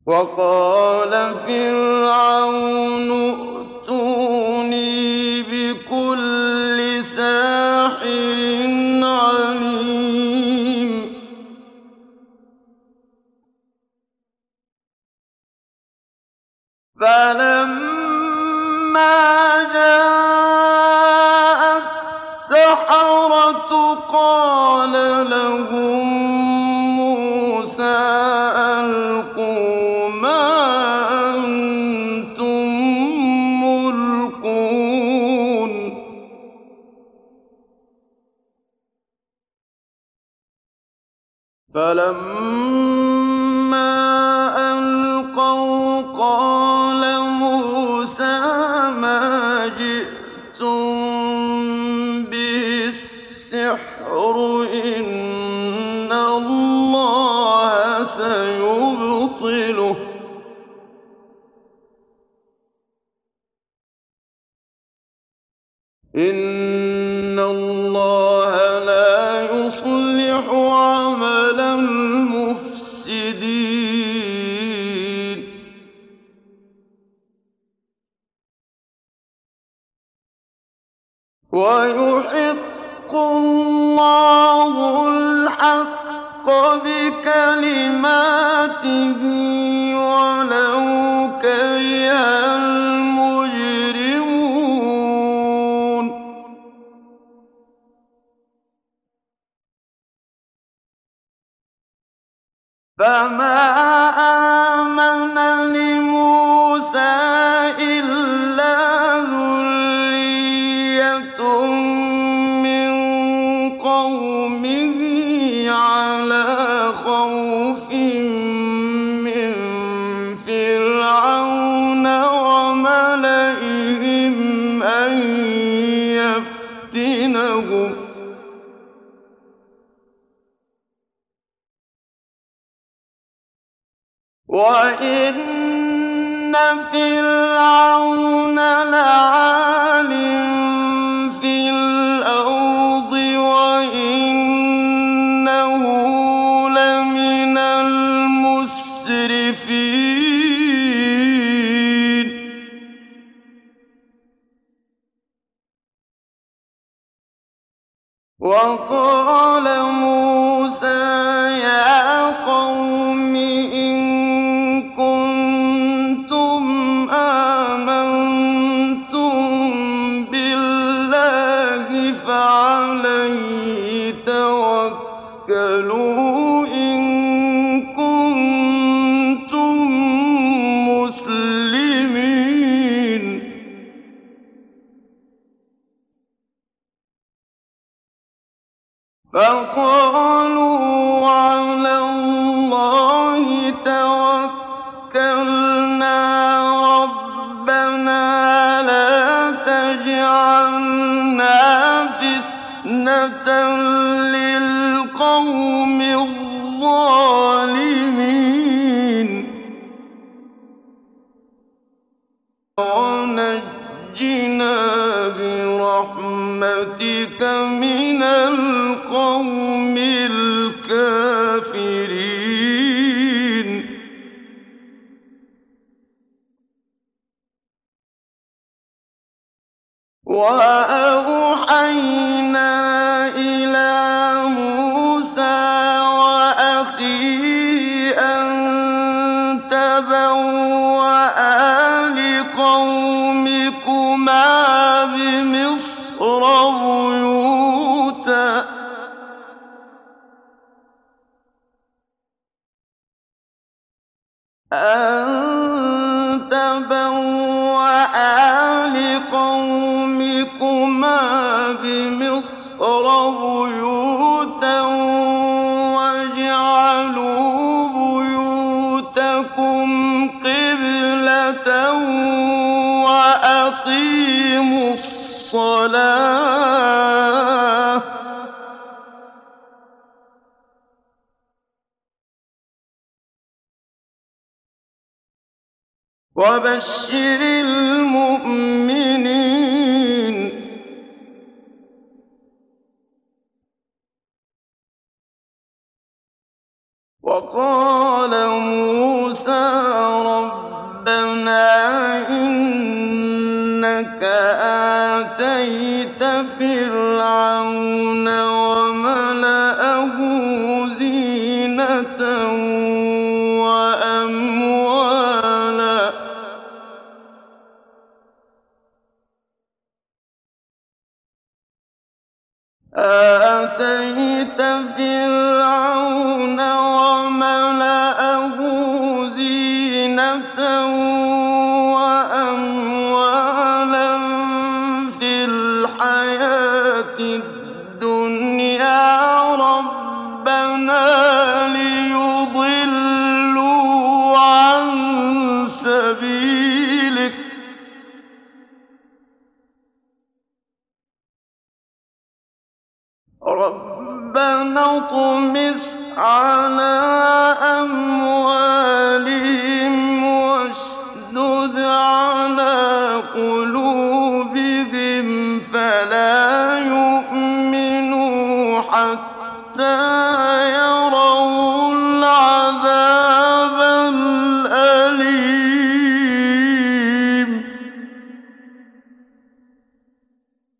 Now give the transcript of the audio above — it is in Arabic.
وقال فرعون ائتوني بكل ساحر عليم فلما جاء السحرة قال لهم موسى ألقوا ما أنتم ملقون فلما ألقوا قال موسى ما جئتم به السحر إن الله سيبطله إن الله لا يصلح عمل المفسدين ويحق الله الحق بكلماته ولو كره المجرمون فما آمن لموسى إلا ذرية من قومه على خوف من فرعون وملئهم أن يفتنهم وإن فرعون لعال في الأرض وإنه لمن المسرفين وقال موسى يا قوم إن كنتم آمنتم بالله فعليه توكلوا إن كنتم مسلمين فقالوا على الله توكلنا ربنا لا تجعلنا فتنة للقوم الظالمين ونجنا برحمتك من القوم الكافرين وأوحينا إلى موسى وأخيه أن تبوأ لقومكما بمصر بيوتا واجعلوا بيوتكم قبلة وأقيموا الصلاة وبشر المؤمنين وقال موسى آتيت فرعون وملأه زينة وأموالا آتيت فرعون وملأه زينة وأموالا في الحياة الدنيا ربنا ليضلوا عن سبيلك ربنا اطمس على أموالهم واشدد على قلوبهم فلا يؤمنوا حتى يروا